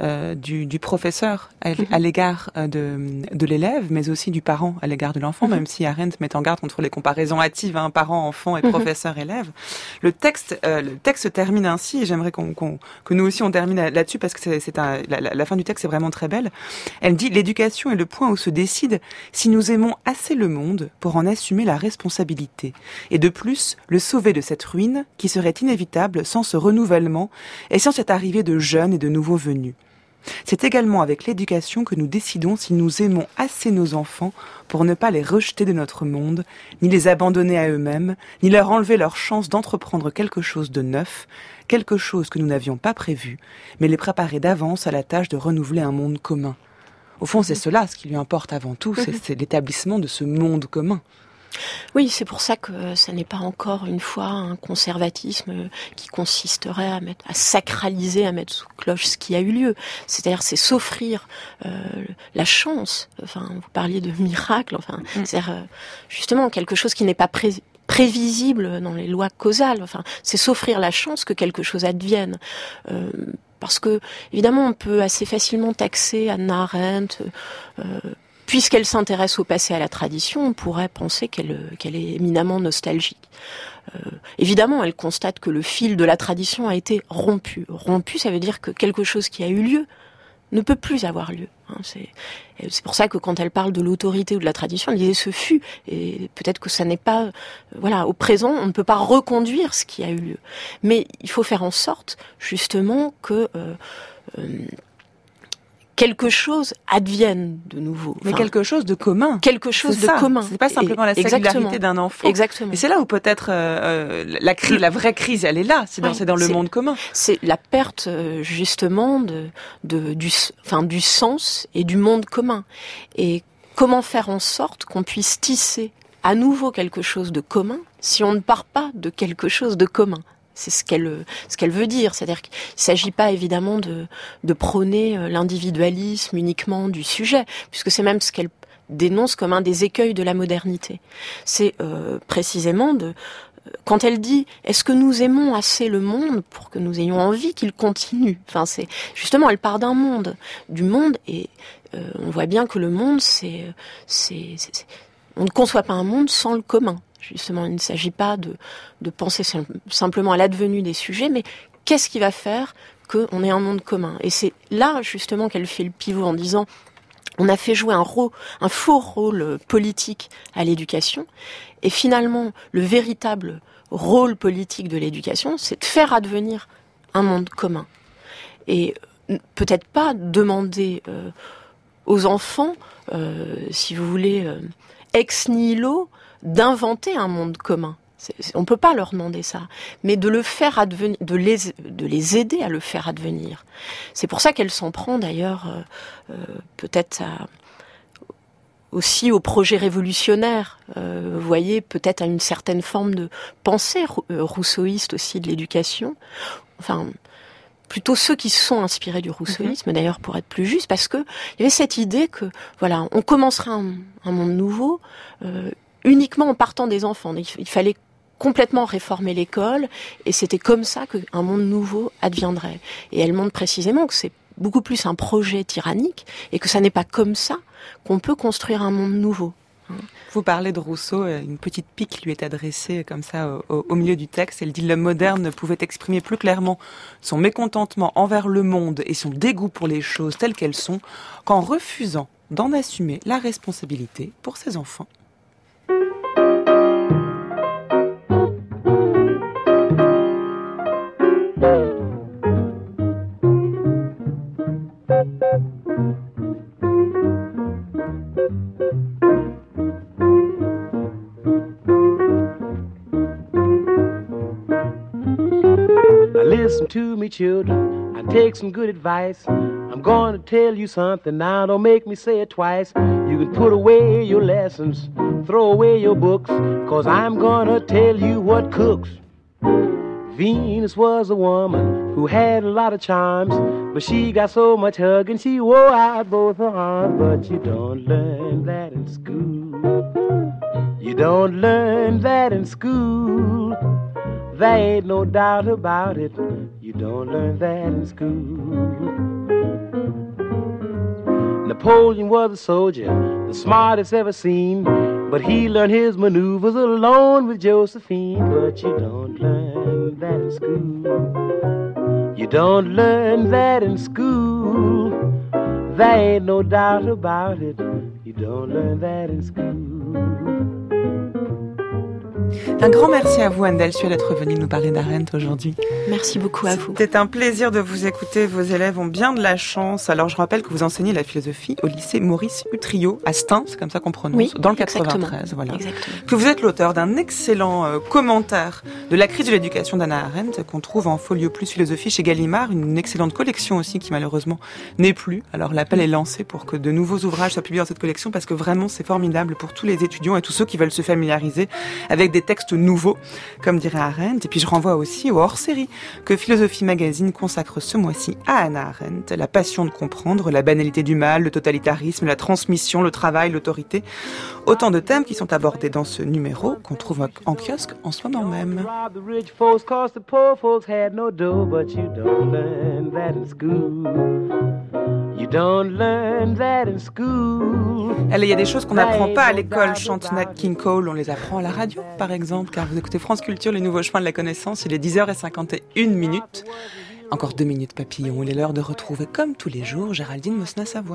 du professeur à l'égard de l'élève, mais aussi du parent à l'égard de l'enfant, même si Arendt met en garde contre les comparaisons hâtives, parents, enfants et professeurs-élèves. Le texte se termine ainsi, et j'aimerais que nous aussi on termine là-dessus, parce que la fin du texte est vraiment très belle. Elle dit « L'éducation est le point où se décide si nous aimons assez le monde pour en assumer la responsabilité, et de plus, le sauver de cette ruine qui serait inévitable sans ce renouvellement et sans cette arrivée de jeunes et de nouveaux venus. C'est également avec l'éducation que nous décidons si nous aimons assez nos enfants pour ne pas les rejeter de notre monde, ni les abandonner à eux-mêmes, ni leur enlever leur chance d'entreprendre quelque chose de neuf, quelque chose que nous n'avions pas prévu, mais les préparer d'avance à la tâche de renouveler un monde commun. » Au fond, c'est cela ce qui lui importe avant tout, c'est l'établissement de ce monde commun.
Oui, c'est pour ça que ça n'est pas encore une fois un conservatisme qui consisterait à sacraliser, à mettre sous cloche ce qui a eu lieu. C'est-à-dire, c'est s'offrir la chance. Enfin, vous parliez de miracle. Enfin, c'est-à-dire justement quelque chose qui n'est pas prévisible dans les lois causales. Enfin, c'est s'offrir la chance que quelque chose advienne. Parce que évidemment, on peut assez facilement taxer Hannah Arendt. Puisqu'elle s'intéresse au passé, à la tradition, on pourrait penser qu'elle est éminemment nostalgique. Évidemment, elle constate que le fil de la tradition a été rompu. Rompu, ça veut dire que quelque chose qui a eu lieu ne peut plus avoir lieu. C'est pour ça que quand elle parle de l'autorité ou de la tradition, elle disait ce fut, et peut-être que ça n'est pas, au présent, on ne peut pas reconduire ce qui a eu lieu. Mais il faut faire en sorte, justement, que quelque chose advienne de nouveau.
Mais quelque chose de commun.
Quelque chose de commun.
C'est pas simplement la singularité d'un enfant.
Exactement.
Et c'est là où peut-être la vraie crise, elle est là. C'est dans le monde commun.
C'est la perte justement du sens et du monde commun. Et comment faire en sorte qu'on puisse tisser à nouveau quelque chose de commun si on ne part pas de quelque chose de commun. C'est ce qu'elle veut dire. C'est-à-dire qu'il ne s'agit pas évidemment de prôner l'individualisme uniquement du sujet, puisque c'est même ce qu'elle dénonce comme un des écueils de la modernité. C'est précisément quand elle dit « Est-ce que nous aimons assez le monde pour que nous ayons envie qu'il continue ?» c'est justement, elle part d'un monde, du monde, et on voit bien que le monde, on ne conçoit pas un monde sans le commun. Justement, il ne s'agit pas de penser simplement à l'advenu des sujets, mais qu'est-ce qui va faire qu'on ait un monde commun ? Et c'est là, justement, qu'elle fait le pivot en disant on a fait jouer un faux rôle politique à l'éducation, et finalement, le véritable rôle politique de l'éducation, c'est de faire advenir un monde commun. Et peut-être pas demander aux enfants, si vous voulez, ex nihilo, d'inventer un monde commun. On peut pas leur demander ça, mais de le faire advenir, de les aider à le faire advenir. C'est pour ça qu'elle s'en prend d'ailleurs peut-être aussi au projet révolutionnaire. Vous voyez, peut-être à une certaine forme de pensée rousseauiste aussi de l'éducation. Plutôt ceux qui se sont inspirés du rousseauisme, d'ailleurs, pour être plus juste, parce que il y avait cette idée que, on commencera un monde nouveau, uniquement en partant des enfants. Il fallait complètement réformer l'école, et c'était comme ça qu'un monde nouveau adviendrait. Et elle montre précisément que c'est beaucoup plus un projet tyrannique, et que ça n'est pas comme ça qu'on peut construire un monde nouveau.
Vous parlez de Rousseau, une petite pique lui est adressée comme ça au milieu du texte. Elle dit « L'homme moderne ne pouvait exprimer plus clairement son mécontentement envers le monde et son dégoût pour les choses telles qu'elles sont qu'en refusant d'en assumer la responsabilité pour ses enfants. »
Listen to me, children, and take some good advice. I'm going to tell you something now, don't make me say it twice. You can put away your lessons, throw away your books, 'cause I'm gonna tell you what cooks. Venus was a woman who had a lot of charms, but she got so much hugging she wore out both her arms. But you don't learn that in school. You don't learn that in school. There ain't no doubt about it. You don't learn that in school. Napoleon was a soldier, the smartest ever seen, but he learned his maneuvers alone with Josephine. But you don't learn that in school. You don't learn that in school. There ain't no doubt about it. You don't learn that in school.
Un grand merci à vous, Anne Delsuel, d'être venue nous parler d'Arendt aujourd'hui.
Merci beaucoup à vous.
C'était un plaisir de vous écouter. Vos élèves ont bien de la chance. Alors, je rappelle que vous enseignez la philosophie au lycée Maurice Utrillo à Stein, c'est comme ça qu'on prononce, dans le 93. Voilà.
Exactement.
Que vous êtes l'auteur d'un excellent commentaire de la crise de l'éducation d'Hannah Arendt, qu'on trouve en Folio Plus Philosophie chez Gallimard, une excellente collection aussi qui malheureusement n'est plus. Alors, l'appel est lancé pour que de nouveaux ouvrages soient publiés dans cette collection, parce que vraiment, c'est formidable pour tous les étudiants et tous ceux qui veulent se familiariser avec des textes nouveaux, comme dirait Arendt. Et puis je renvoie aussi au hors-série que Philosophie Magazine consacre ce mois-ci à Hannah Arendt, la passion de comprendre, la banalité du mal, le totalitarisme, la transmission, le travail, l'autorité. Autant de thèmes qui sont abordés dans ce numéro qu'on trouve en kiosque en ce moment même. Il y a des choses qu'on n'apprend pas à l'école, chante Nat King Cole, on les apprend à la radio par exemple, car vous écoutez France Culture, les nouveaux chemins de la connaissance, il est 10h51. Encore 2 minutes papillon, il est l'heure de retrouver comme tous les jours Géraldine Mosna-Savoie.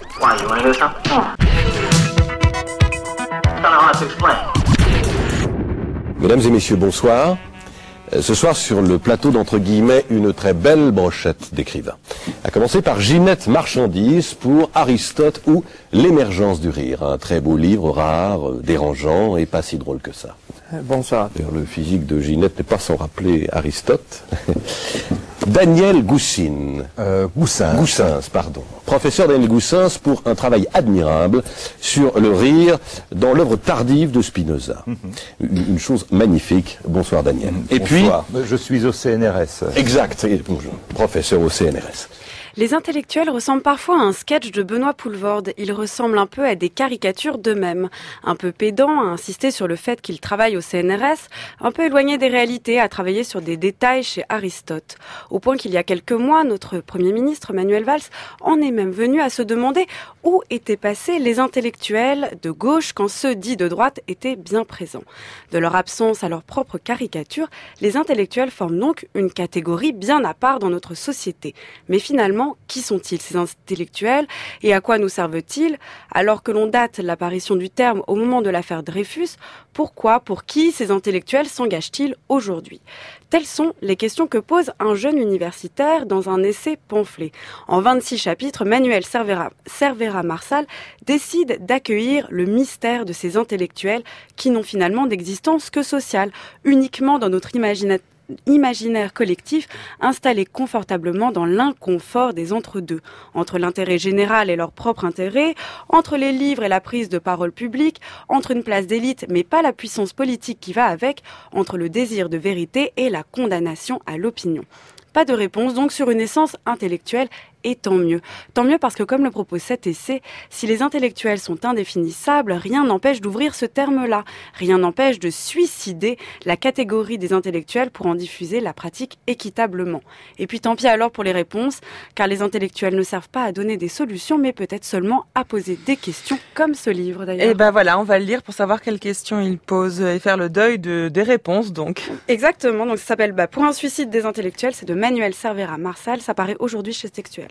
Mesdames et messieurs, bonsoir. Ce soir, sur le plateau d'entre guillemets, une très belle brochette d'écrivains. À commencer par Ginette Marchandise pour Aristote ou L'émergence du rire. Un très beau livre, rare, dérangeant et pas si drôle que ça.
Bonsoir.
Le physique de Ginette n'est pas sans rappeler Aristote. Daniel Goussins, pardon. Professeur Daniel Goussins pour un travail admirable sur le rire dans l'œuvre tardive de Spinoza. Une chose magnifique. Bonsoir Daniel.
Et bonsoir. Puis, je suis au CNRS.
Exact. Bonjour. Professeur au CNRS.
Les intellectuels ressemblent parfois à un sketch de Benoît Poelvoorde. Ils ressemblent un peu à des caricatures d'eux-mêmes. Un peu pédants à insister sur le fait qu'ils travaillent au CNRS, un peu éloignés des réalités à travailler sur des détails chez Aristote. Au point qu'il y a quelques mois, notre Premier ministre Manuel Valls en est même venu à se demander où étaient passés les intellectuels de gauche quand ceux dits de droite étaient bien présents. De leur absence à leur propre caricature, les intellectuels forment donc une catégorie bien à part dans notre société. Mais finalement, qui sont-ils ces intellectuels et à quoi nous servent-ils? Alors que l'on date l'apparition du terme au moment de l'affaire Dreyfus, pourquoi, pour qui ces intellectuels s'engagent-ils aujourd'hui? Telles sont les questions que pose un jeune universitaire dans un essai pamphlet. En 26 chapitres, Manuel Cervera Marsal décide d'accueillir le mystère de ces intellectuels qui n'ont finalement d'existence que sociale, uniquement dans notre imaginaire collectif, installé confortablement dans l'inconfort des entre-deux, entre l'intérêt général et leur propre intérêt, entre les livres et la prise de parole publique, entre une place d'élite mais pas la puissance politique qui va avec, entre le désir de vérité et la condamnation à l'opinion. Pas de réponse donc sur une essence intellectuelle, et tant mieux. Tant mieux parce que comme le propose cet essai, si les intellectuels sont indéfinissables, rien n'empêche d'ouvrir ce terme-là. Rien n'empêche de suicider la catégorie des intellectuels pour en diffuser la pratique équitablement. Et puis tant pis alors pour les réponses, car les intellectuels ne servent pas à donner des solutions, mais peut-être seulement à poser des questions, comme ce livre d'ailleurs.
Et ben voilà, on va le lire pour savoir quelles questions il pose et faire le deuil des réponses donc.
Exactement, donc ça s'appelle Pour un suicide des intellectuels, c'est de Manuel Cervera Marsal, ça paraît aujourd'hui chez Textuel.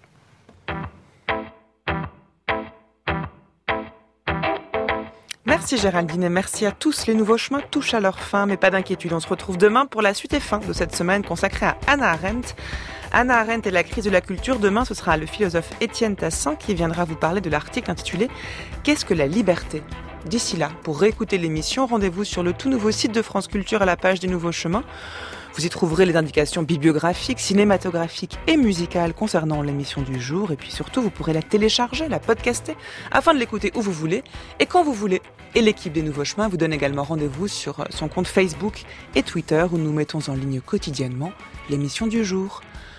Merci Géraldine et merci à tous. Les nouveaux chemins touchent à leur fin, mais pas d'inquiétude. On se retrouve demain pour la suite et fin de cette semaine consacrée à Hannah Arendt. Hannah Arendt et la crise de la culture. Demain, ce sera le philosophe Étienne Tassin qui viendra vous parler de l'article intitulé « Qu'est-ce que la liberté ?» D'ici là, pour réécouter l'émission, rendez-vous sur le tout nouveau site de France Culture à la page des nouveaux chemins. Vous y trouverez les indications bibliographiques, cinématographiques et musicales concernant l'émission du jour. Et puis surtout, vous pourrez la télécharger, la podcaster, afin de l'écouter où vous voulez et quand vous voulez. Et l'équipe des Nouveaux Chemins vous donne également rendez-vous sur son compte Facebook et Twitter où nous mettons en ligne quotidiennement l'émission du jour.